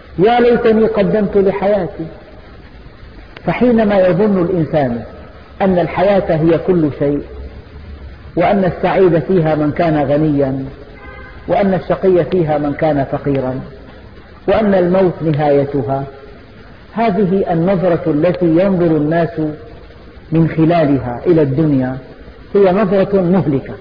يا ليتني قدمت لحياتي. فحينما يظن الإنسان أن الحياة هي كل شيء، وأن السعيد فيها من كان غنيا، وأن الشقي فيها من كان فقيرا، وأن الموت نهايتها، هذه النظرة التي ينظر الناس من خلالها إلى الدنيا هي نظرة مهلكة،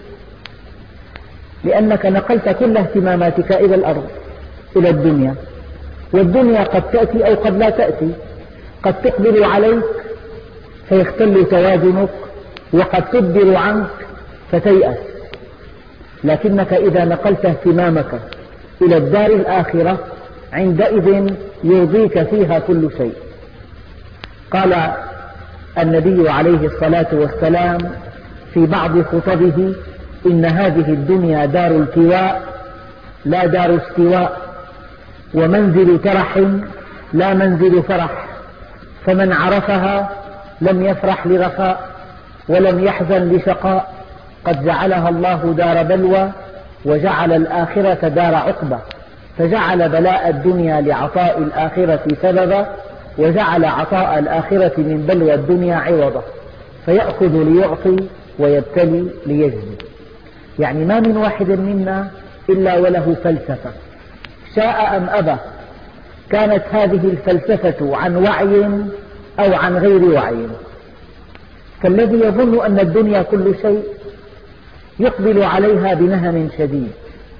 لأنك نقلت كل اهتماماتك إلى الأرض، إلى الدنيا، والدنيا قد تأتي أو قد لا تأتي، قد تقبل عليك فيختل توازنك، وقد تدبر عنك فتيأس. لكنك إذا نقلت اهتمامك إلى الدار الآخرة عندئذ يرضيك فيها كل شيء. قال النبي عليه الصلاة والسلام في بعض خطبه: إن هذه الدنيا دار التواء لا دار استواء، ومنزل ترح لا منزل فرح، فمن عرفها لم يفرح لرخاء ولم يحزن لشقاء، قد جعلها الله دار بلوى وجعل الآخرة دار عقبة، فجعل بلاء الدنيا لعطاء الآخرة سببا، وجعل عطاء الآخرة من بلوى الدنيا عوضا، فيأخذ ليعطي ويبتلي ليجزي. يعني ما من واحد منا إلا وله فلسفة، شاء أم أبى، كانت هذه الفلسفة عن وعي أو عن غير وعي. فالذي يظن أن الدنيا كل شيء يقبل عليها بنهم شديد،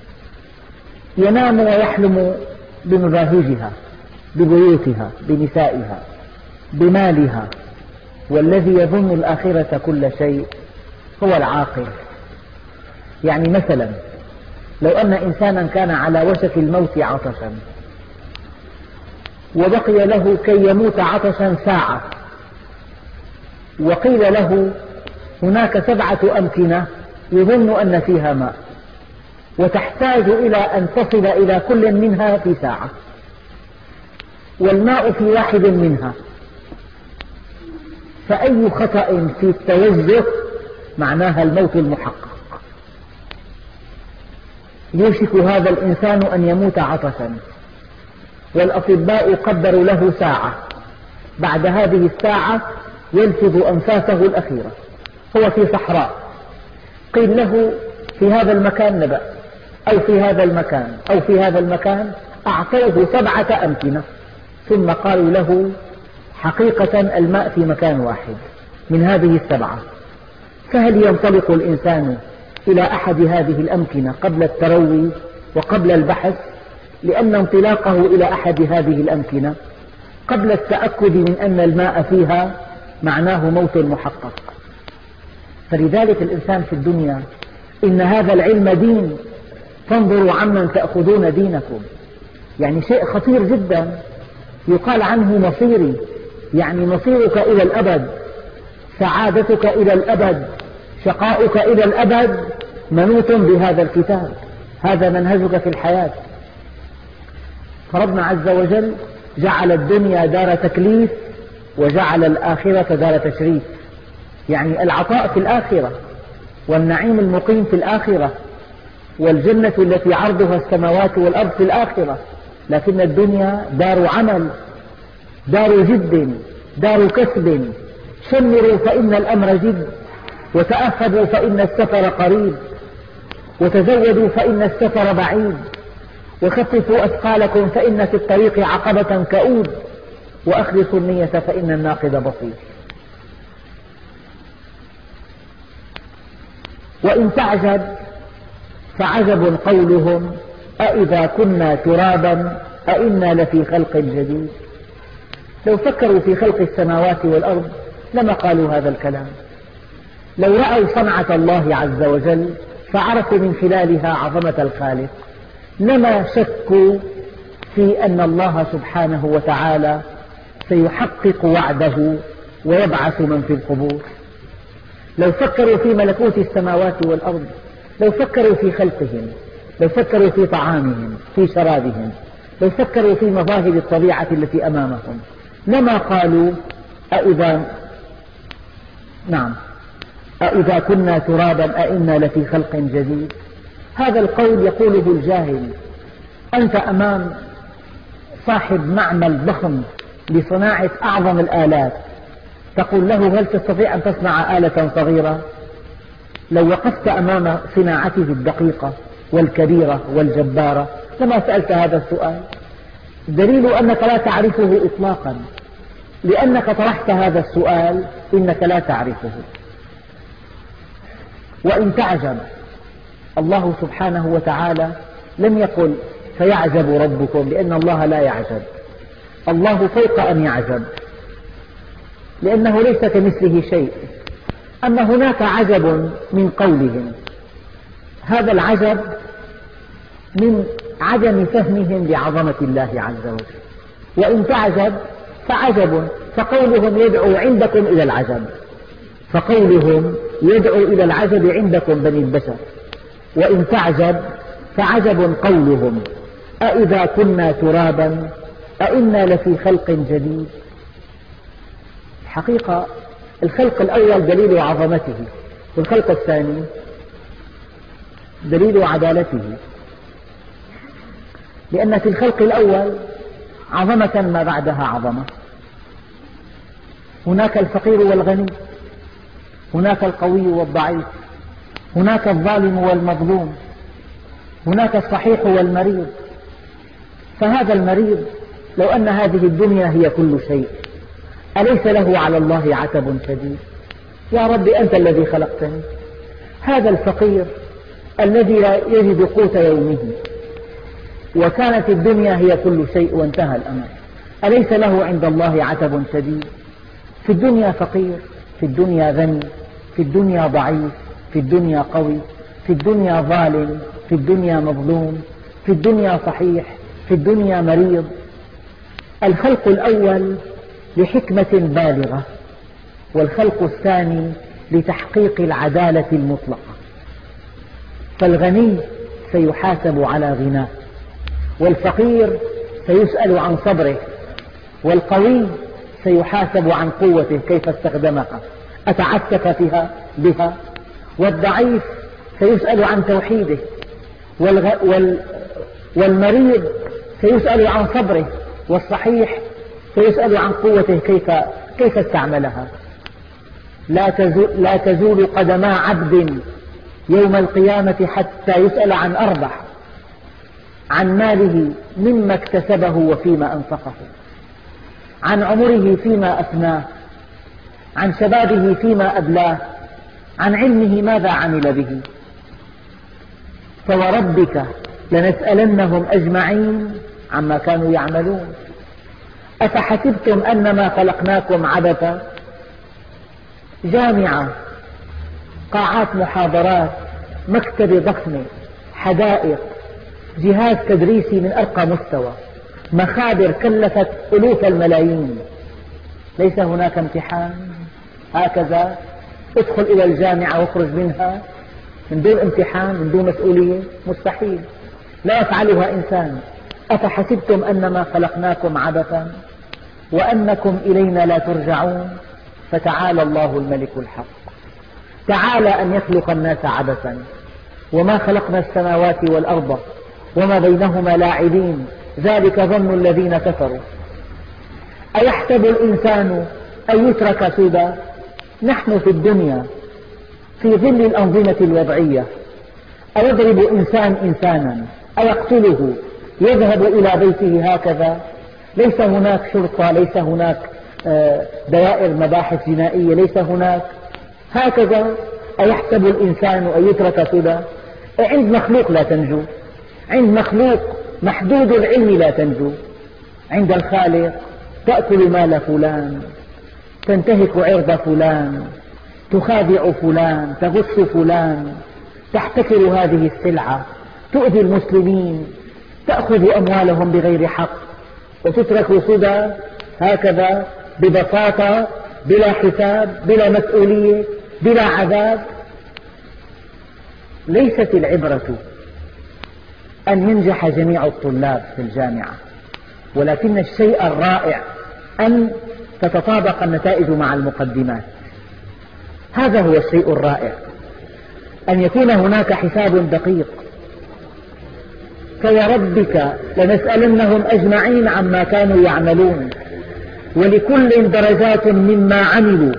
ينام ويحلم بمباهجها، ببيوتها، بنسائها، بمالها. والذي يظن الآخرة كل شيء هو العاقل. يعني مثلا لو أن إنسانا كان على وشك الموت عطشا، وبقي له كي يموت عطشا ساعة، وقيل له هناك 7 أمكنة يظن أن فيها ماء، وتحتاج إلى أن تصل إلى كل منها في ساعة، والماء في واحد منها، فأي خطأ في التوجه معناها الموت المحقق. يوشك هذا الإنسان أن يموت عطشا، والأطباء قدروا له ساعة، بعد هذه الساعة يلفظ أنفاسه الأخيرة، هو في صحراء، قيل له في هذا المكان نبأ، أو في هذا المكان، أو في هذا المكان، أعطوه 7 أمكنة، ثم قالوا له حقيقة الماء في مكان واحد من هذه 7، فهل ينطلق الإنسان إلى أحد هذه الأمكنة قبل التروي وقبل البحث؟ لأن انطلاقه إلى أحد هذه الأمكنة قبل التأكد من أن الماء فيها معناه موت محقق. فلذلك الإنسان في الدنيا إن هذا العلم دين، فانظروا عمن تأخذون دينكم. يعني شيء خطير جدا، يقال عنه مصيري، يعني مصيرك إلى الأبد، سعادتك إلى الأبد، شقاؤك إلى الأبد منوط بهذا الكتاب، هذا منهجك في الحياة. فربنا عز وجل جعل الدنيا دار تكليف، وجعل الآخرة دار تشريف، يعني العطاء في الآخرة، والنعيم المقيم في الآخرة، والجنة التي عرضها السماوات والأرض في الآخرة. لكن الدنيا دار عمل، دار جد، دار كسب. شمروا فإن الأمر جد، وتأهبوا فإن السفر قريب، وتزودوا فإن السفر بعيد، وخففوا أثقالكم فإن في الطريق عقبة كؤود، وأخلصوا النية فإن الناقد بصير. وإن تعجب فعجب قولهم أإذا كنا ترابا أإنا لفي خلق جديد. لو فكروا في خلق السماوات والأرض لما قالوا هذا الكلام. لو رأوا صنعة الله عز وجل فعرفوا من خلالها عظمة الخالق لما شكوا في أن الله سبحانه وتعالى سيحقق وعده ويبعث من في القبور. لو فكروا في ملكوت السماوات والأرض، لو فكروا في خلقهم، لو فكروا في طعامهم، في شرابهم، لو فكروا في مظاهر الطبيعة التي أمامهم لما قالوا أإذا كنا ترابا أإنا لفي خلق جديد. هذا القول يقوله الجاهل. أنت أمام صاحب معمل ضخم لصناعة أعظم الآلات تقول له هل تستطيع أن تصنع آلة صغيرة؟ لو وقفت أمام صناعته الدقيقة والكبيرة والجبارة لما سألت هذا السؤال. دليل أنك لا تعرفه إطلاقا، لأنك طرحت هذا السؤال إنك لا تعرفه. وإن تعجب، الله سبحانه وتعالى لم يقل فيعجب ربكم، لأن الله لا يعجب، الله فوق أن يعجب، لأنه ليس كمثله شيء. أما هناك عجب من قولهم، هذا العجب من عدم فهمهم لعظمة الله عز وجل. وإن تعجب فعجب، فقولهم يدعو عندكم إلى العجب، فقولهم يدعو إلى العجب عندكم بني البشر. وإن تعجب فعجب قولهم أإذا كنا ترابا أإنا لفي خلق جديد. الحقيقة الخلق الأول دليل عظمته، والخلق الثاني دليل عدالته، لأن في الخلق الأول عظمة ما بعدها عظمة. هناك الفقير والغني، هناك القوي والضعيف، هناك الظالم والمظلوم، هناك الصحيح والمريض. فهذا المريض لو أن هذه الدنيا هي كل شيء أليس له على الله عتب شديد؟ يا رب أنت الذي خلقتني. هذا الفقير الذي لا يجد قوت يومه وكانت الدنيا هي كل شيء وانتهى الأمر، أليس له عند الله عتب شديد؟ في الدنيا فقير، في الدنيا غني، في الدنيا ضعيف، في الدنيا قوي، في الدنيا ظالم، في الدنيا مظلوم، في الدنيا صحيح، في الدنيا مريض. الخلق الأول لحكمة بالغة، والخلق الثاني لتحقيق العدالة المطلقة. فالغني سيحاسب على غناه، والفقير سيسأل عن صبره، والقوي سيحاسب عن قوته كيف استخدمها أتعسف بها، والضعيف سيسأل عن توحيده، والمريض سيسأل عن صبره، والصحيح سيسأل عن قوته كيف استعملها. لا تزول قدما عبد يوم القيامة حتى يسأل عن أربع: عن ماله مما اكتسبه وفيما أنفقه، عن عمره فيما أفناه، عن شبابه فيما أبلاه، عن علمه ماذا عمل به. فوربك لنسألنهم أجمعين عما كانوا يعملون. أفحسبتم أنما خلقناكم عبثا؟ جامعة، قاعات محاضرات، مكتبة ضخمة، حدائق، جهاز تدريسي من أرقى مستوى، مخابر كلفت ألوف الملايين. ليس هناك امتحان هكذا ادخل إلى الجامعة واخرج منها من دون امتحان من دون مسؤولية؟ مستحيل، لا يفعلها إنسان. أفحسبتم أنما خلقناكم عبثا وأنكم إلينا لا ترجعون فتعالى الله الملك الحق. تعالى أن يخلق الناس عبثا، وما خلقنا السماوات والأرض وما بينهما لاعبين، ذلك ظن الذين كفروا. أيحسب الإنسان أن يترك سدى؟ نحن في الدنيا في ظل الأنظمة الوضعية. أيضرب إنسان إنسانا؟ أيقتله؟ يذهب إلى بيته هكذا؟ ليس هناك شرطة، ليس هناك دوائر مباحث جنائية، ليس هناك هكذا. أيحسب الإنسان أن يترك سدى؟ عند مخلوق لا تنجو، عند مخلوق محدود العلم لا تنجو. عند الخالق تأكل مال فلان، تنتهك عرض فلان، تخادع فلان، تغش فلان، تحتكر هذه السلعة، تؤذي المسلمين، تأخذ أموالهم بغير حق، وتترك سدى هكذا ببساطة بلا حساب بلا مسؤولية بلا عذاب. ليست العبرة أن ينجح جميع الطلاب في الجامعة، ولكن الشيء الرائع أن تتطابق النتائج مع المقدمات. هذا هو الشيء الرائع، أن يكون هناك حساب دقيق. فوربك لنسألنهم أجمعين عما كانوا يعملون ولكل درجات مما عملوا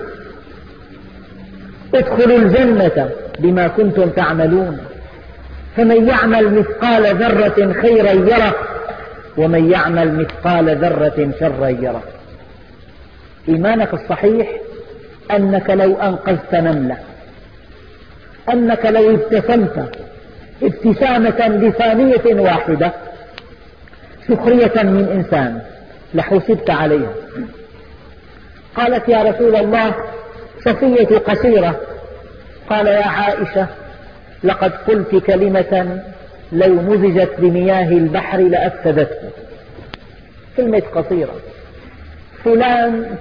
ادخلوا الجنة بما كنتم تعملون فمن يعمل مثقال ذرة خيرا يره ومن يعمل مثقال ذرة شرا يره. إيمانك الصحيح أنك لو أنقذت نملة، أنك لو ابتسمت ابتسامة لثانية واحدة سخرية من إنسان لحسبت عليها. قالت يا رسول الله صفية قصيرة. قال يا عائشة لقد قلت كلمة لو مزجت بمياه البحر لأفسدته. كلمة قصيرة. فلان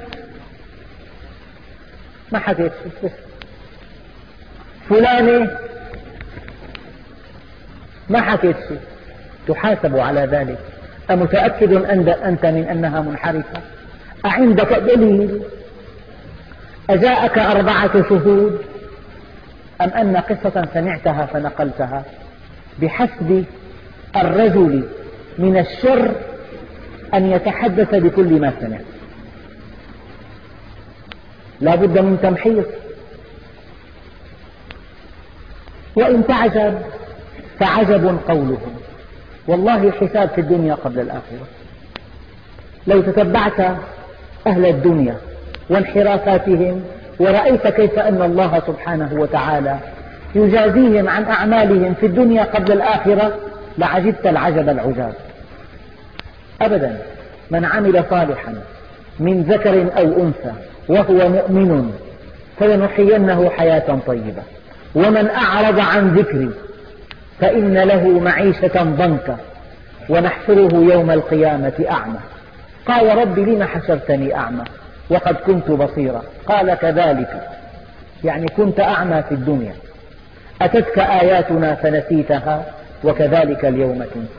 ما حكيت شيء، فلانة ما حكيت شيء، تحاسب على ذلك. أمتأكد أنت من أنها منحرفة؟ أعندك دليل؟ أجاءك 4 شهود أم أن قصة سمعتها فنقلتها؟ بحسب الرجل من الشر أن يتحدث بكل ما سمع، لا بد من تمحيص. وإن تعجب فعجب قولهم. والله حساب في الدنيا قبل الآخرة. لو تتبعت أهل الدنيا وانحرافاتهم ورأيت كيف أن الله سبحانه وتعالى يجازيهم عن أعمالهم في الدنيا قبل الآخرة لعجبت العجب العجاب. أبدا. من عمل صالحا من ذكر أو أنثى وهو مؤمن فلنحيينه حياة طيبة ومن أعرض عن ذكري فإن له معيشة ضنكا ونحشره يوم القيامة أعمى. قال رب لم حشرتني أعمى وقد كنت بصيرا. قال كذلك، يعني كنت أعمى في الدنيا، أتتك آياتنا فنسيتها وكذلك اليوم تنسى.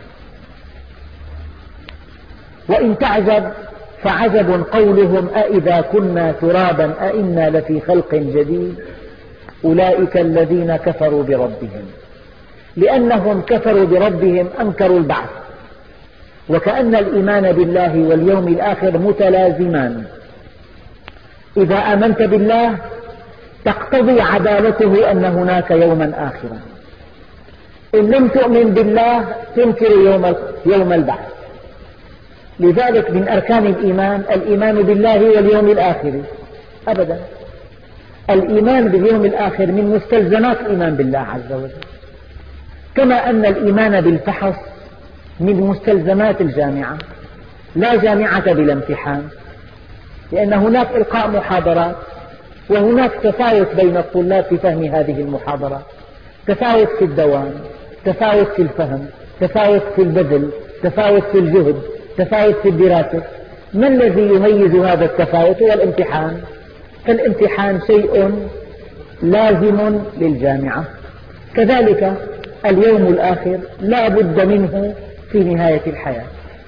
وإن تعجب فعجب قولهم أإذا كنا ترابا أإنا لفي خلق جديد أولئك الذين كفروا بربهم. لأنهم كفروا بربهم أنكروا البعث، وكأن الإيمان بالله واليوم الآخر متلازمان. إذا آمنت بالله تقتضي عدالته أن هناك يوما آخرا، إن لم تؤمن بالله تنكر يوم البعث. لذلك من أركان الإيمان بالله واليوم الآخر. أبدا. الإيمان باليوم الآخر من مستلزمات الإيمان بالله عز وجل، كما أن الإيمان بالفحص من مستلزمات الجامعة. لا جامعة بلا امتحان، لأن هناك إلقاء محاضرات وهناك تفاوت بين الطلاب في فهم هذه المحاضرات، تفاوت في الدوام، تفاوت في الفهم، تفاوت في البذل، تفاوت في الجهد، تفاوت في الدراسة. ما الذي يميز هذا التفاوت؟ هو الامتحان. فالامتحان شيء لازم للجامعة. كذلك اليوم الآخر لا بد منه في نهاية الحياة.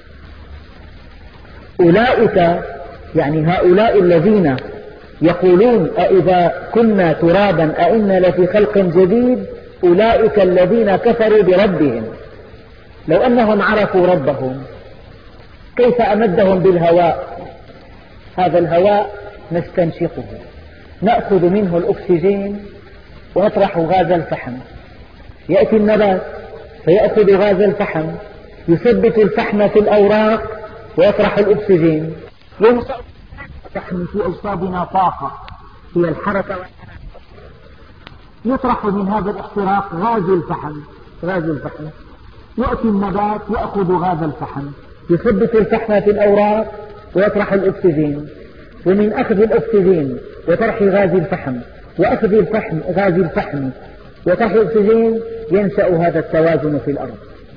أولئك يعني هؤلاء الذين يقولون أإذا كنا ترابا أإنا لفي خلق جديد أولئك الذين كفروا بربهم. لو أنهم عرفوا ربهم كيف أمدهم بالهواء؟ هذا الهواء نستنشقه، نأخذ منه الأكسجين ونطرح غاز الفحم. يأتي النبات فيأخذ غاز الفحم، يثبت الفحم في الأوراق ويطرح الأكسجين. ينشأ الفحم في أجسادنا طاقة هي الحركة والحركة. يطرح من هذا الاحتراق غاز الفحم. يأتي النبات يأخذ غاز الفحم، يثبت الفحم في الأوراق ويطرح الأكسجين. ومن أخذ الأكسجين وطرح غاز الفحم وأخذ غاز الفحم وطرح الأكسجين ينشأ هذا التوازن في الأرض،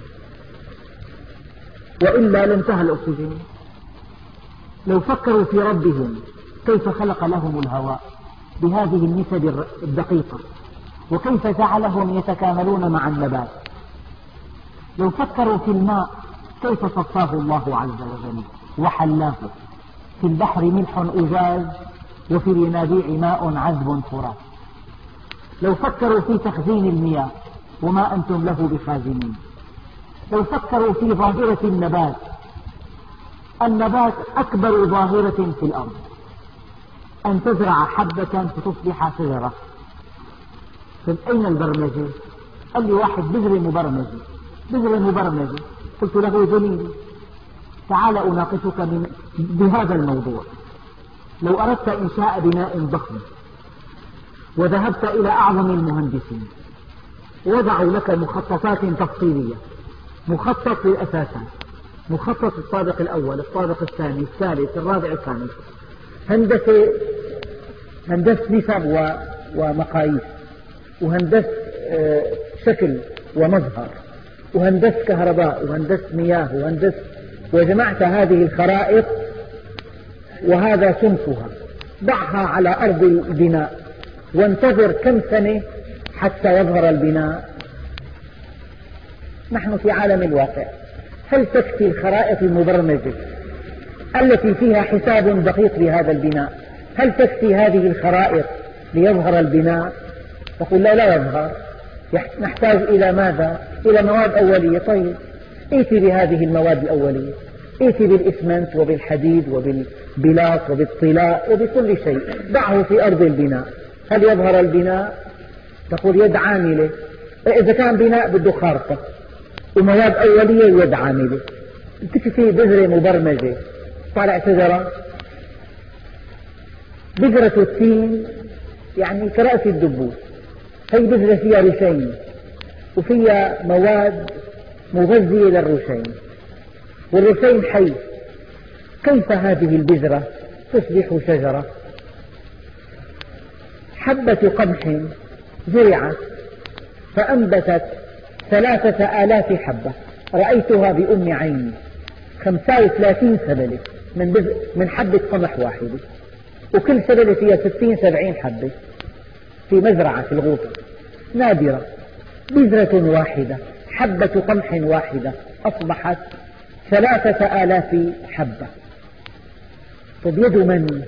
وإلا لانتهى الأكسجين. لو فكروا في ربهم كيف خلق لهم الهواء بهذه النسب الدقيقة وكيف جعلهم يتكاملون مع النبات، لو فكروا في الماء كيف صفاه الله عز وجل وحلاه، في البحر ملح أجاج وفي الينابيع ماء عذب فرات. لو فكروا في تخزين المياه وما أنتم له بخازنين، لو فكروا في ظاهرة النبات، النبات أكبر ظاهرة في الأرض، أن تزرع حبة فتصبح شجرة. طيب أين البرمجة؟ قال لي واحد بذرة مبرمجة. قلت له جميل، تعال أناقشك بهذا الموضوع. لو أردت إنشاء بناء ضخم وذهبت إلى أعظم المهندسين وضعوا لك مخططات تفصيلية، مخطط للأساسات، مخطط الطابق الأول، الطابق الثاني، الثالث، الرابع، الخامس، هندسة نسب ومقاييس، وهندسة شكل ومظهر، وهندسة كهرباء، وهندسة مياه، وجمعت هذه الخرائط وهذا سمكها، ضعها على أرض البناء وانتظر كم سنة حتى يظهر البناء. نحن في عالم الواقع، هل تكفي الخرائط المبرمجة التي فيها حساب دقيق لهذا البناء؟ هل تكفي هذه الخرائط ليظهر البناء؟ تقول لا يظهر، نحتاج إلى ماذا؟ إلى مواد أولية. طيب ائتي بهذه المواد الأولية، ائتي بالإسمنت وبالحديد وبالبلاط وبالطلاء وبكل شيء، ضعه في أرض البناء، هل يظهر البناء؟ تقول يد عاملة. إذا كان بناء بده خارطة ومواد أولية ويد عاملة، تكفي بذرة مبرمجة طالع شجرة؟ بذرة التين يعني كرأس الدبوس، هي بذرة فيها رشين وفيها مواد مغذية للرشين، والرشين حي، كيف هذه البذرة تصبح شجرة؟ حبة قمح زرعت فأنبتت 3000 حبة، رأيتها بأم عيني، 35 سبلة من حبة قمح واحدة، وكل سبلة فيها 60-70 حبة في مزرعة في الغوطة، نادرة. بذرة واحدة، حبة قمح واحدة أصبحت 3000 حبة. طيب يد من؟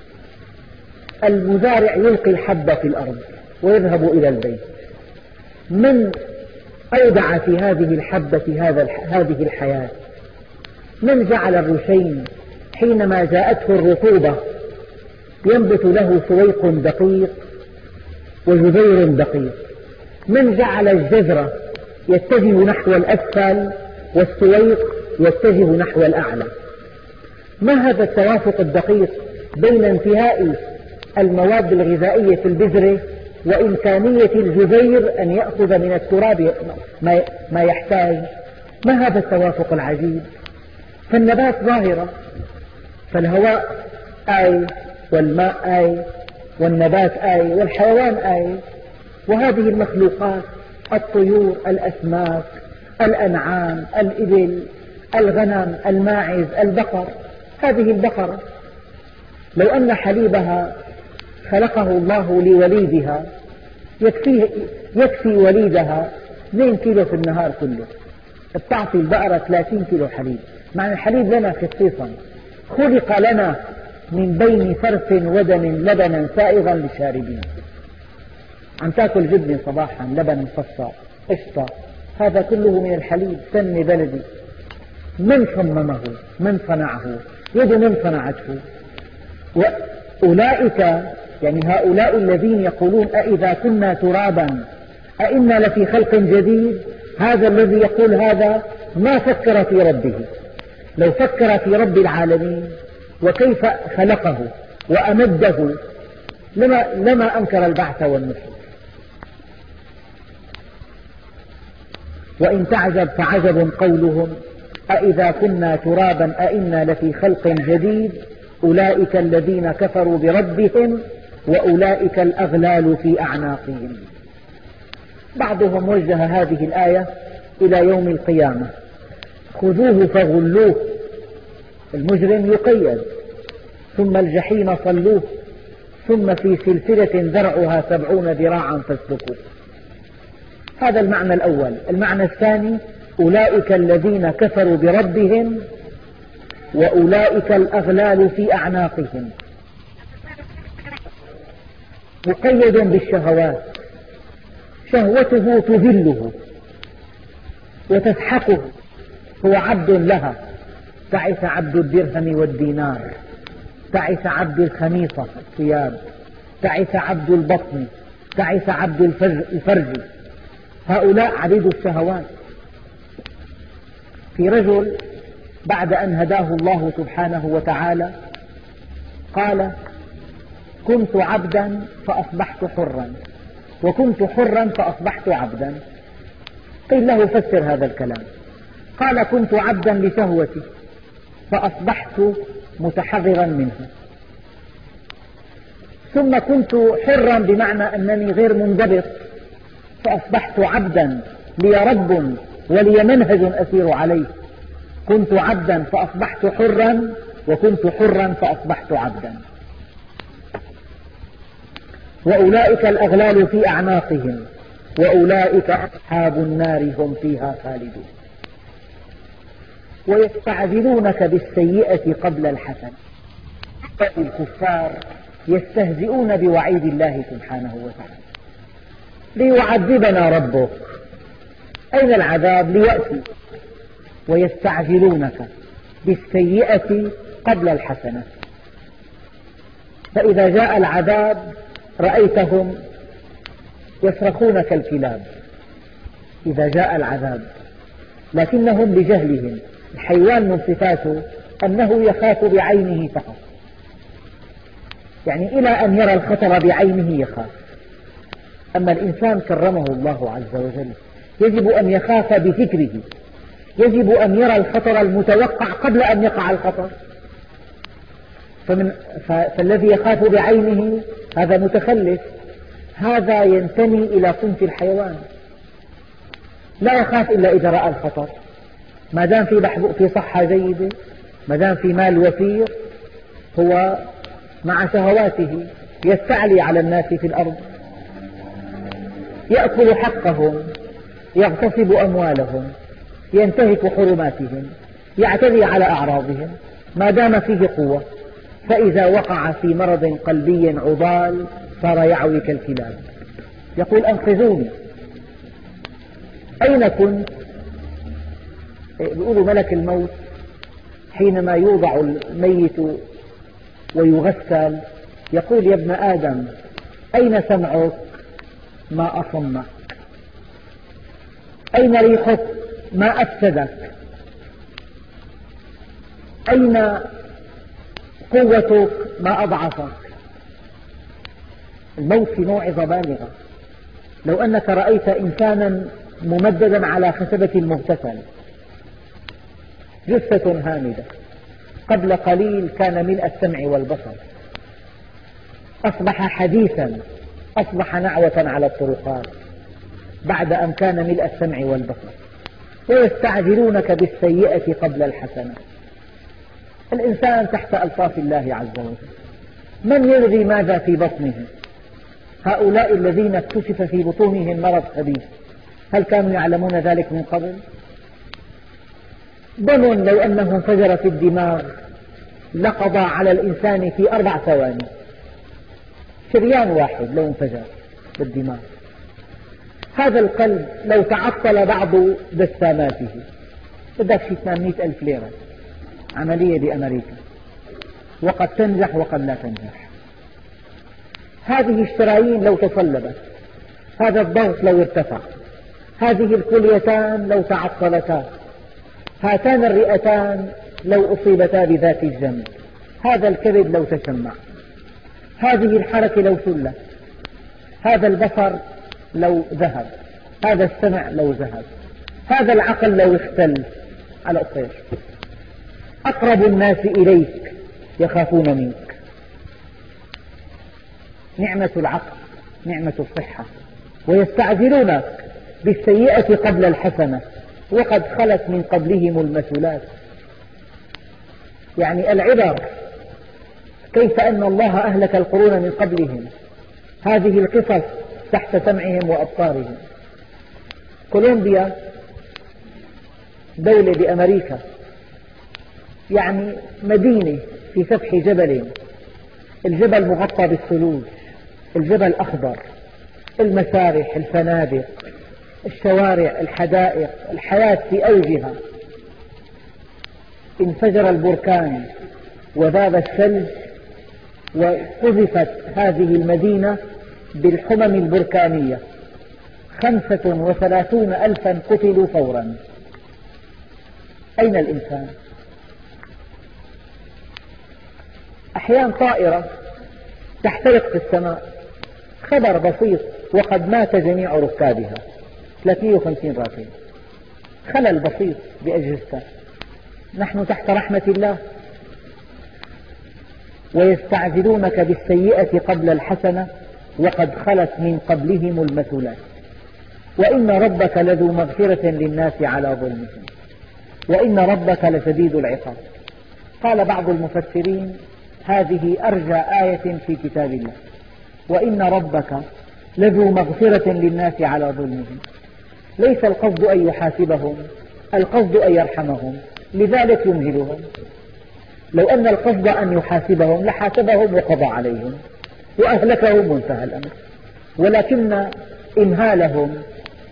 المزارع يلقي الحبة في الأرض ويذهب إلى البيت. من أودع في هذه الحبة هذه الحياة؟ من جعل الرشين حينما جاءته الرطوبة ينبت له سويق دقيق وجذير دقيق؟ من جعل الجذر يتجه نحو الأسفل والسويق يتجه نحو الأعلى؟ ما هذا التوافق الدقيق بين انتهاء المواد الغذائية في البذرة وإمكانية الجذير أن يأخذ من التراب ما يحتاج؟ ما هذا التوافق العجيب؟ فالنبات ظاهرة، فالهواء آي، والماء آي، والنبات آي، والحيوان آي، وهذه المخلوقات، الطيور، الأسماك، الأنعام، الإبل، الغنم، الماعز، البقر. هذه البقرة لو أن حليبها خلقه الله لوليدها يكفي وليدها 2 كيلو في النهار كله، بتعطي البقرة 30 كيلو حليب. مع الحليب لنا خصيصا، خلق لنا من بين فرث ودم لبنا سائغا للشاربين. عم تأكل جبنة صباحا، لبن مصفى، قشطة، هذا كله من الحليب، سمن بلدي. من صممه؟ من صنعه؟ يد من صنعته؟ وأولئك يعني هؤلاء الذين يقولون أإذا كنا ترابا أإنا لفي خلق جديد، هذا الذي يقول هذا ما فكر في ربه. لو فكر في رب العالمين وكيف خلقه وأمده لما أنكر البعث والنشور. وإن تعجب فعجب قولهم أإذا كنا ترابا أإنا لفي خلق جديد أولئك الذين كفروا بربهم وأولئك الأغلال في أعناقهم. بعضهم وجه هذه الآية إلى يوم القيامة، خذوه فغلوه، المجرم يقيد، ثم الجحيم صلوه، ثم في سلسلة ذرعها 70 ذراعا فاسلكوه. هذا المعنى الأول. المعنى الثاني أولئك الذين كفروا بربهم وأولئك الأغلال في أعناقهم، مقيد بالشهوات، شهوته تذله وتسحقه، هو عبد لها. تعس عبد الدرهم والدينار، تعس عبد الخميصة الثياب، تعس عبد البطن، تعس عبد الفرج. هؤلاء عبيد الشهوات. في رجل بعد أن هداه الله سبحانه وتعالى قال: كنت عبدا فأصبحت حرا، وكنت حرا فأصبحت عبدا. قيل له: فسر هذا الكلام. قال: كنت عبدا لشهوتي فأصبحت متحررا منها، ثم كنت حرا بمعنى أنني غير منضبط فأصبحت عبدا لي رب ولي منهج أسير عليه. كنت عبدا فأصبحت حرا، وكنت حرا فأصبحت عبدا. وأولئك الأغلال في أعناقهم وأولئك أصحاب النار هم فيها خالدون. ويستعجلونك بالسيئة قبل الحسنة. الكفار يستهزئون بوعيد الله سبحانه وتعالى: ليعذبنا ربك. أين العذاب؟ ليأتي. ويستعجلونك بالسيئة قبل الحسنة، فإذا جاء العذاب رأيتهم يصرخون كالكلاب إذا جاء العذاب، لكنهم بجهلهم. الحيوان من صفاته أنه يخاف بعينه فقط، يعني إلى أن يرى الخطر بعينه يخاف. أما الإنسان كرمه الله عز وجل يجب أن يخاف بفكره، يجب أن يرى الخطر المتوقع قبل أن يقع الخطر. فالذي يخاف بعينه هذا متخلف، هذا ينتمي إلى صنف الحيوان، لا يخاف إلا إذا رأى الخطر. ما دام في صحة جيدة، ما دام في مال وفير، هو مع شهواته يستعلي على الناس في الأرض، يأكل حقهم، يغتصب أموالهم، ينتهك حرماتهم، يعتدي على أعراضهم ما دام فيه قوة. فإذا وقع في مرض قلبي عضال صار يعوي كالكلاب، يقول: أنقذوني. أين كنت؟ يقول ملك الموت حينما يوضع الميت ويغسل يقول: يا ابن آدم، أين سمعك؟ ما أصمك. أين ريحك؟ ما أفسدك. أين قوتك؟ ما أضعفك. الموت في موعظة بالغة. لو أنك رأيت إنسانا ممددا على خشبة مغتسل، جثة هامدة، قبل قليل كان ملء السمع والبصر، أصبح حديثا، أصبح نعوة على الطرقات بعد أن كان ملء السمع والبصر. ويستعجلونك بالسيئة قبل الحسنة. الإنسان تحت ألطاف الله عز وجل، من يدري ماذا في بطنه؟ هؤلاء الذين اكتشف في بطونهم مرض خبيث، هل كانوا يعلمون ذلك من قبل؟ دم لو أنه انفجر في الدماغ لقضى على الإنسان في 4 ثواني. شريان واحد لو انفجر بالدماغ. هذا القلب لو تعطل بعض دساماته بدك شي 800,000 ليرة عملية بأمريكا، وقد تنجح وقد لا تنجح. هذه الشرايين لو تصلبت، هذا الضغط لو ارتفع، هذه الكليتان لو تعطلتا، هاتان الرئتان لو أصيبتا بذات الجنب، هذا الكبد لو تشمع، هذه الحركة لو سلت، هذا البصر لو ذهب، هذا السمع لو ذهب، هذا العقل لو اختل، على قصير أقرب الناس إليك يخافون منك. نعمة العقل، نعمة الصحة. ويستعجلونك بالسيئة قبل الحسنة وقد خلت من قبلهم المثلات. يعني العبر كيف أن الله أهلك القرون من قبلهم، هذه القصص تحت سمعهم وأبصارهم. كولومبيا دولة بأمريكا، يعني مدينة في سفح جبل، الجبل مغطى بالثلوج، الجبل أخضر، المسارح، الفنادق، الشوارع، الحدائق، الحياة في أوجها. انفجر البركان وذاب الثلج وقذفت هذه المدينة بالحمم البركانية، 35,000 قتلوا فورا. أين الإنسان؟ أحيانا طائرة تحترق في السماء، خبر بسيط وقد مات جميع ركابها، 350 راكب، خلل بسيط بأجهزتها. نحن تحت رحمة الله. ويستعجلونك بالسيئة قبل الحسنة وقد خلت من قبلهم المثلات وإن ربك لذو مغفرة للناس على ظلمهم وإن ربك لشديد العقاب. قال بعض المفسرين: هذه أرجى آية في كتاب الله، وإن ربك لذو مغفرة للناس على ظلمهم. ليس القصد أن يحاسبهم، القصد أن يرحمهم، لذلك يمهلهم. لو أن القصد أن يحاسبهم لحاسبهم وقضى عليهم وأهلكهم وانتهى الأمر، ولكن إمهالهم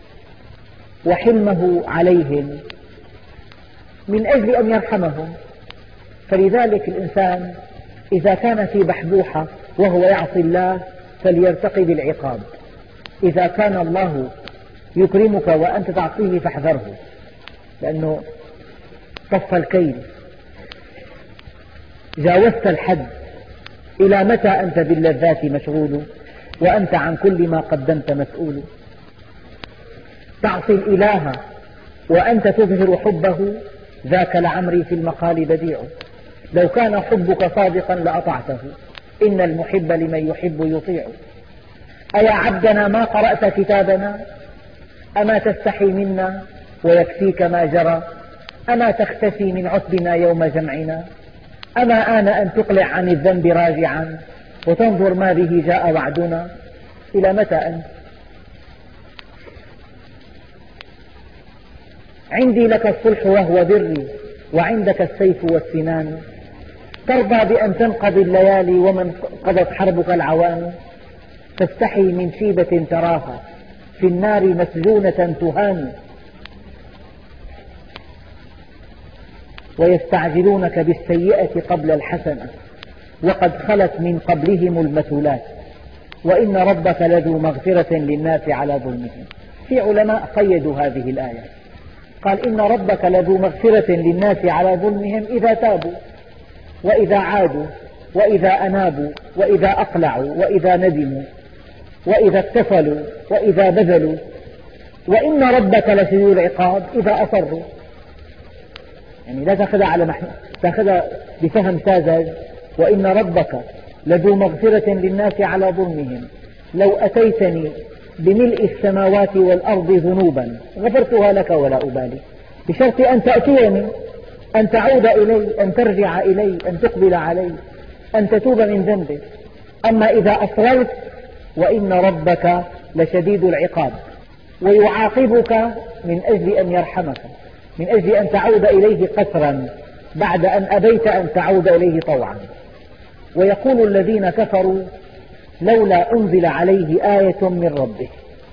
وحلمه عليهم من أجل أن يرحمهم. فلذلك الإنسان إذا كان في بحبوحة وهو يعصي الله فليرتقي بالعقاب. إذا كان الله يكرمك وأنت تعصيه فاحذره، لأنه طف الكيل، جاوزت الحد. إلى متى أنت باللذات مشغول وأنت عن كل ما قدمت مسؤول؟ تعصي الإله وأنت تظهر حبه، ذاك لعمري في المقال بديع. لو كان حبك صادقا لأطعته، إن المحب لمن يحب يطيع. أيا عبدنا ما قرأت كتابنا؟ أما تستحي منا ويكفيك ما جرى؟ أما تختفي من عتبنا يوم جمعنا؟ أما آن أن تقلع عن الذنب راجعا وتنظر ما به جاء وعدنا؟ إلى متى أنت؟ عندي لك الصلح وهو بري وعندك السيف والسنان. ترضى بأن تنقضي الليالي ومن قضت حربك العوان؟ تستحي من شيبة تراها في النار مسجونة تهان. ويستعجلونك بالسيئة قبل الحسنة وقد خلت من قبلهم المثلات وإن ربك لذو مغفرة للناس على ظلمهم. في علماء قيدوا هذه الآية، قال إن ربك لذو مغفرة للناس على ظلمهم إذا تابوا وإذا عادوا وإذا أنابوا وإذا أقلعوا وإذا ندموا وإذا اتصلوا وإذا بذلوا، وإن ربك لشديد العقاب إذا أصروا. يعني لا تأخذها على تأخذها بفهم ساذج. وإن ربك لذو مغفرة للناس على ظلمهم لو أتيتني بملء السماوات والأرض ذنوبا غفرتها لك ولا أبالي، بشرط أن تأتيني، أن تعود إلي، أن ترجع إلي، أن تقبل علي، أن تتوب من ذنبك. أما إذا أصررت وإن ربك لشديد العقاب، ويعاقبك من أجل أن يرحمك، من أجل أن تعود إليه قسرا بعد أن أبيت أن تعود إليه طوعا. ويقول الذين كفروا لولا أنزل عليه آية من ربه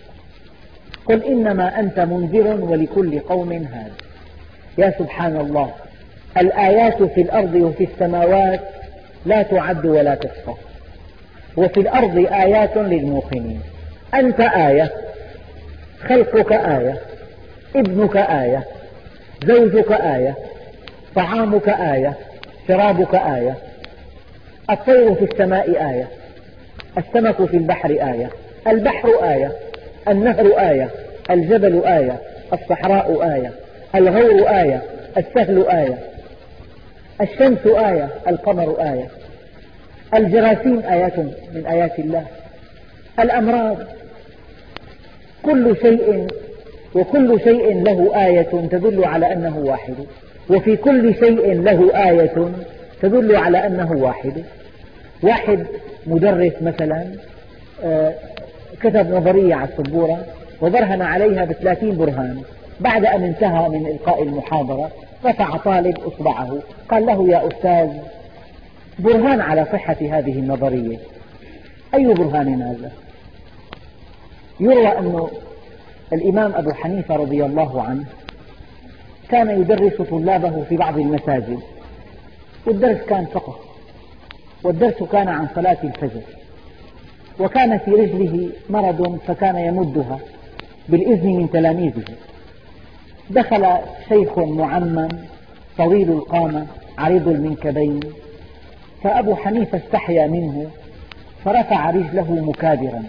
قل إنما أنت منذر ولكل قوم هاد. يا سبحان الله، الآيات في الأرض وفي السماوات لا تعد ولا تحصى. وفي الأرض آيات للموقنين. أنت آية، خلقك آية، ابنك آية، زوجك آية، طعامك آية، شرابك آية، الطير في السماء آية، السمك في البحر آية، البحر آية، النهر آية، الجبل آية، الصحراء آية، الغور آية، السهل آية، الشمس آية، القمر آية، الجراثيم آيات من آيات الله، الأمراض، كل شيء وكل شيء له آية تدل على أنه واحد، وفي كل شيء له آية تدل على أنه واحد. واحد مدرس مثلا كتب نظرية على السبورة وبرهن عليها ب30 برهان، بعد أن انتهى من إلقاء المحاضرة رفع طالب إصبعه قال له: يا أستاذ، برهان على صحة هذه النظرية. أي برهان هذا؟ يروى أنه الإمام أبو حنيفة رضي الله عنه كان يدرس طلابه في بعض المساجد، والدرس كان فقه، والدرس كان عن صلاة الفجر، وكان في رجله مرض فكان يمدها بالإذن من تلاميذه. دخل شيخ معمم طويل القامة عريض المنكبين، فأبو حنيفة استحيا منه فرفع رجله مكابرا،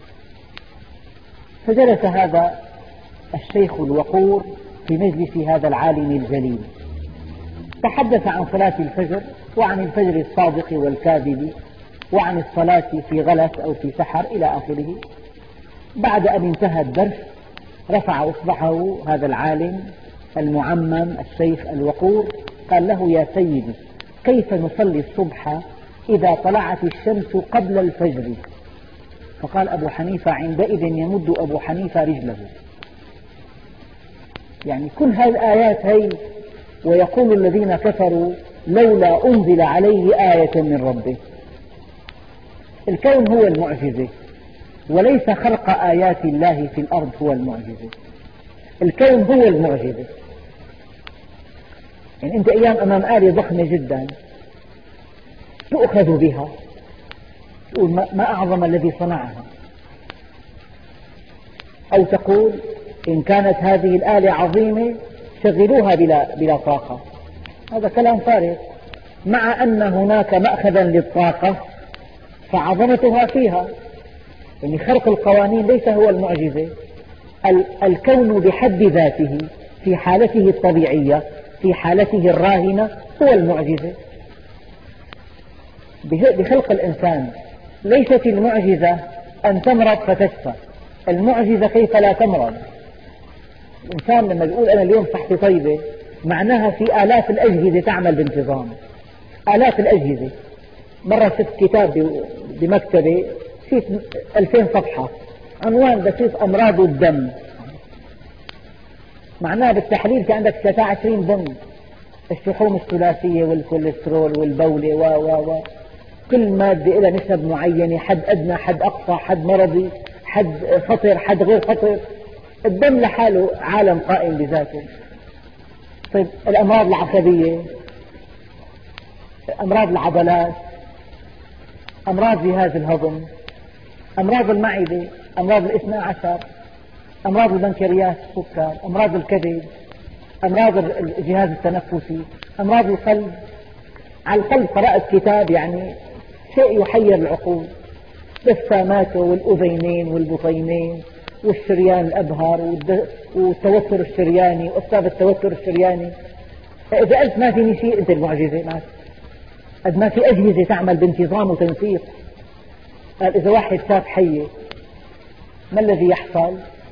فجلس هذا الشيخ الوقور في مجلس هذا العالم الجليل، تحدث عن صلاة الفجر وعن الفجر الصادق والكاذب وعن الصلاة في غلس أو في سحر إلى آخره. بعد أن انتهى الدرس رفع إصبعه هذا العالم المعمم الشيخ الوقور، قال له: يا سيدي، كيف نصلي الصبح إذا طلعت الشمس قبل الفجر؟ فقال أبو حنيفة: عندئذ يمد أبو حنيفة رجله. يعني كل هذه الآيات هي، ويقول الذين كفروا لولا أنزل عليه آية من ربه. الكون هو المعجزة، وليس خلق آيات الله في الأرض هو المعجزة. الكون هو المعجزة. يعني أنت أيام أمام آلة ضخمة جدا تؤخذ بها، تقول ما أعظم الذي صنعها، أو تقول إن كانت هذه الآلة عظيمة شغلوها بلا طاقة. هذا كلام فارغ، مع أن هناك مأخذا للطاقة فعظمتها فيها. يعني خرق القوانين ليس هو المعجزة. الكون بحد ذاته في حالته الطبيعية في حالته الراهنة هو المعجزة. بخلق الإنسان ليست المعجزة أن تمرض فتشفى، المعجزة كيف لا تمرض. الإنسان لما يقول أنا اليوم صحتي طيبة معناها في آلاف الأجهزة تعمل بانتظام، آلاف الأجهزة. مرة شفت كتاب بمكتبة فيه 2000 صفحة، عنوان بسيط: أمراض الدم. معناها بالتحليل في عندك 23 ضمن: الشحوم الثلاثية والكوليسترول والبولة و كل مادة لها نسب معينة، حد أدنى، حد أقصى، حد مرضي، حد خطر، حد غير خطر. الدم لحاله عالم قائم بذاته. طيب الأمراض العصبية، أمراض العضلات، أمراض جهاز الهضم، أمراض المعدة، أمراض الاثنى عشر، أمراض البنكرياس السكر، أمراض الكبد، أمراض الجهاز التنفسي، أمراض القلب. على القلب قرأت كتاب يعني شيء يحير العقول: السامات والأذينين والبطينين والشريان الأبهر والتوتر الشرياني وأسباب التوتر الشرياني. إذا قلت ما فيني شيء أنت المعجزة، قد ما في أجهزة تعمل بانتظام وتنسيق. قال إذا واحد شاف حية ما الذي يحصل؟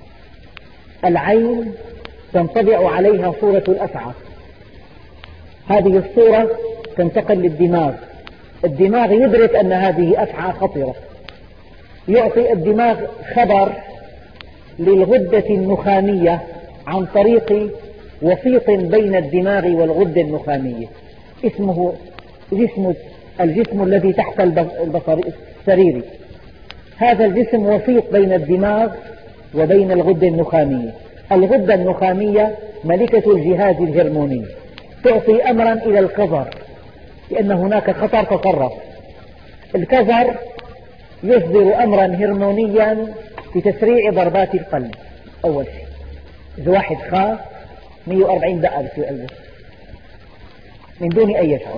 العين تنطبع عليها صورة الأفعى، هذه الصورة تنتقل للدماغ، الدماغ يدرك أن هذه أفعى خطرة، يعطي الدماغ خبر للغدة النخامية عن طريق وسيط بين الدماغ والغدة النخامية اسمه الجسم الذي تحت البصر السريري. هذا الجسم وسيط بين الدماغ وبين الغدة النخامية. الغدة النخامية ملكة الجهاز الهرموني، تعطي أمرا إلى الكظر لأن هناك خطر، تصرف. الكظر يصدر أمرا هرمونيا بتسريع ضربات القلب. أول شيء إذا واحد خاف 140 دقة في قلبه من دون أي شعور.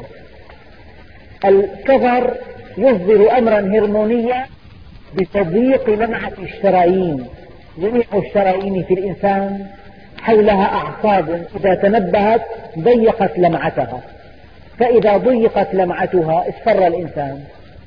الكظر يصدر أمرا هرمونيا بتضييق لمعة الشرايين. جميع الشرايين في الإنسان حولها أعصاب، إذا تنبهت ضيقت لمعتها، فإذا ضيقت لمعتها اصفر الإنسان.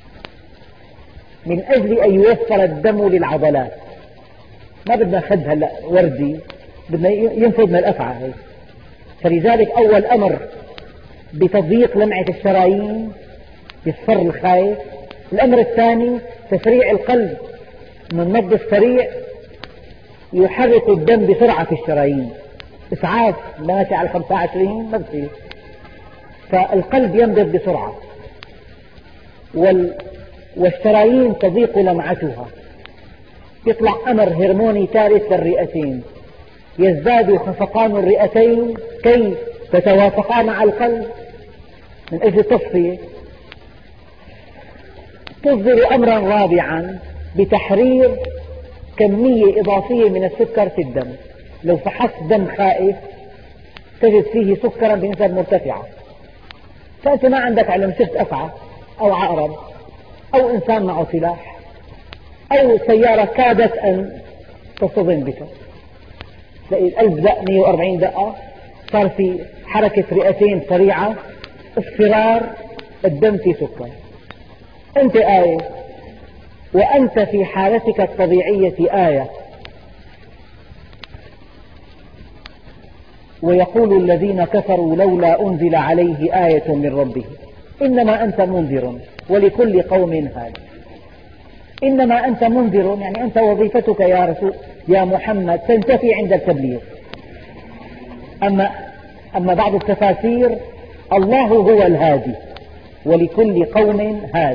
من أجل أن يوصل الدم للعضلات، ما بدنا خد هلا وردي، بدنا ينفذ من الأفعى هي. فلذلك أول أمر بتضييق لمعة الشرايين يصفر الخايف. الأمر الثاني تسريع القلب، من النبض السريع يحرك الدم بسرعة في الشرايين. إسعاف ماشي على 25 ما بصير، فالقلب ينبض بسرعة والشرايين تضيق لمعتها. يطلع أمر هرموني ثالث للرئتين، يزداد خفقان الرئتين كي تتوافقان مع القلب من أجل التصفية. تصدر أمرا رابعا بتحرير كمية إضافية من السكر في الدم. لو فحصت دم خائف تجد فيه سكرا بنسب مرتفعة، فأنت ما عندك علم، شفت أفعى أو عقرب أو إنسان معه سلاح أو سيارة كادت أن تصطدم بك، تلاقي القلب دق 140 دقة، صار في حركة رئتين سريعة، اصفرار الدم في سكر. أنت آية، وأنت في حالتك الطبيعية آية. ويقول الذين كفروا لولا أنزل عليه آية من ربه، إنما أنت منذر ولكل قوم هاد. إنما أنت منذر يعني أنت وظيفتك يا محمد تنتفي عند التبليغ. أما بعض التفاسير الله هو الهادي ولكل قوم هاد،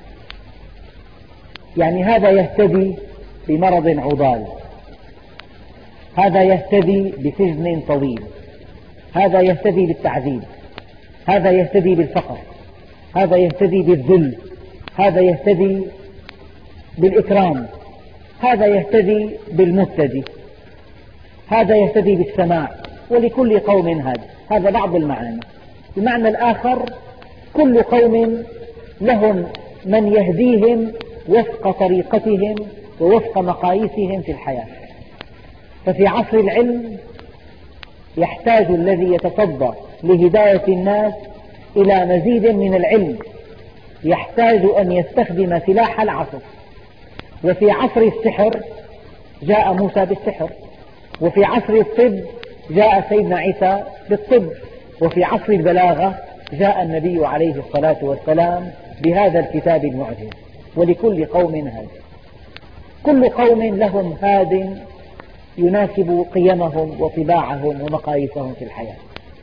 يعني هذا يهتدي بمرض عضال، هذا يهتدي بسجن طويل، هذا يهتدي بالتعذيب، هذا يهتدي بالفقر، هذا يهتدي بالذل، هذا يهتدي بالإكرام، هذا يهتدي بالمهتدي، هذا يهتدي بالسماع، ولكل قوم هاد. هذا بعض المعاني. المعنى الآخر كل قوم لهم من يهديهم وفق طريقتهم ووفق مقاييسهم في الحياة. ففي عصر العلم يحتاج الذي يتصدى لهداية الناس إلى مزيد من العلم، يحتاج أن يستخدم سلاح العصر. وفي عصر السحر جاء موسى بالسحر، وفي عصر الطب جاء سيدنا عيسى بالطب، وفي عصر البلاغة جاء النبي عليه الصلاة والسلام بهذا الكتاب المعجز. ولكل قوم هاد، كل قوم لهم هاد يناسب قيمهم وطباعهم ومقاييسهم في الحياة.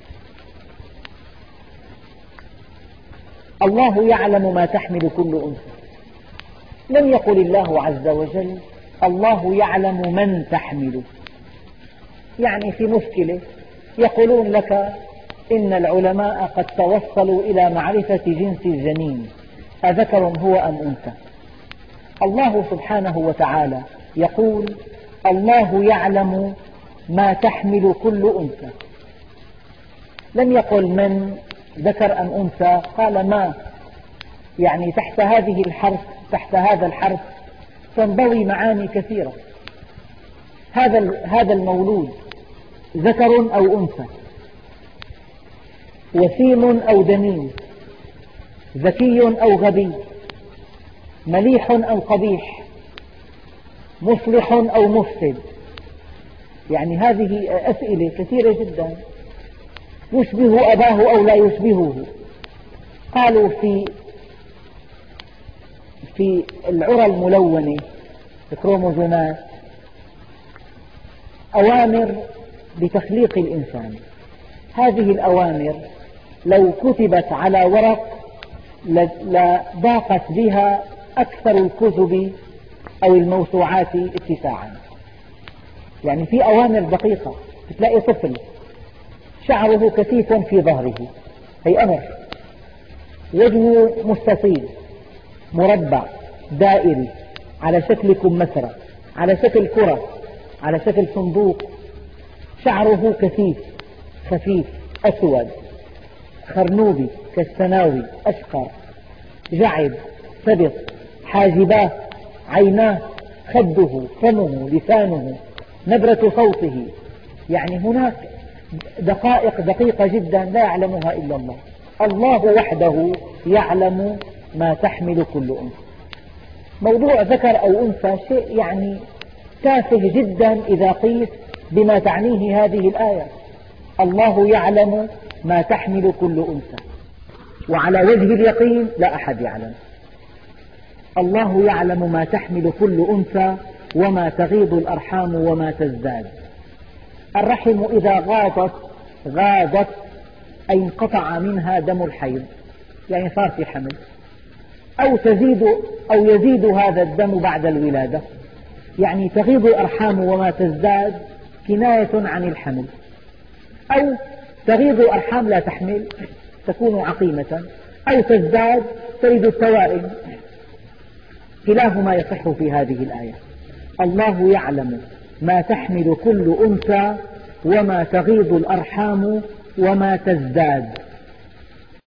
الله يعلم ما تحمل كل أنثى. لم يقل الله عز وجل الله يعلم من تحمل. يعني في مشكلة يقولون لك إن العلماء قد توصلوا إلى معرفة جنس الجنين أذكر هو أم أنثى. الله سبحانه وتعالى يقول الله يعلم ما تحمل كل أنثى. لم يقل من ذكر أم أنثى، قال ما، يعني تحت هذا الحرف تنضوي معاني كثيرة. هذا المولود ذكر أو أنثى، وسيم أو دميم، ذكي أو غبي، مليح أو قبيح، مصلح أو مفسد. يعني هذه أسئلة كثيرة جدا. يشبه أباه أو لا يشبهه. قالوا في العرى الملونة الكروموزومات أوامر بتخليق الإنسان. هذه الأوامر لو كتبت على ورق لضاقت بها أكثر الكتب أو الموسوعات اتساعا. يعني في أوامر دقيقة. تلاقي طفل شعره كثيف في ظهره، هي أمر. وجهه مستطيل مربع دائري على شكل كمثرى، على شكل كرة، على شكل صندوق. شعره كثيف خفيف أسود خرنوبي كالسناوي أشقر، جعد سبط، حاجباه، عيناه، خده، فمه، لسانه، نبرة صوته. يعني هناك دقائق دقيقة جدا لا يعلمها إلا الله. الله وحده يعلم ما تحمل كل أنثى. موضوع ذكر أو أنثى شيء يعني تافه جدا إذا قيس بما تعنيه هذه الآية. الله يعلم ما تحمل كل أنثى، وعلى وجه اليقين لا أحد يعلم. الله يعلم ما تحمل كل أنثى وما تغيض الأرحام وما تزداد. الرحم إذا غاضت أي انقطع منها دم الحيض، يعني صار في حمل، أو يزيد هذا الدم بعد الولادة، يعني تغيض الأرحام وما تزداد كناية عن الحمل، أو تغيض الأرحام لا تحمل تكون عقيمة، أو تزداد تلد التوائم، كلاهما يصح في هذه الآية. الله يعلم ما تحمل كل أنثى وما تغيض الأرحام وما تزداد.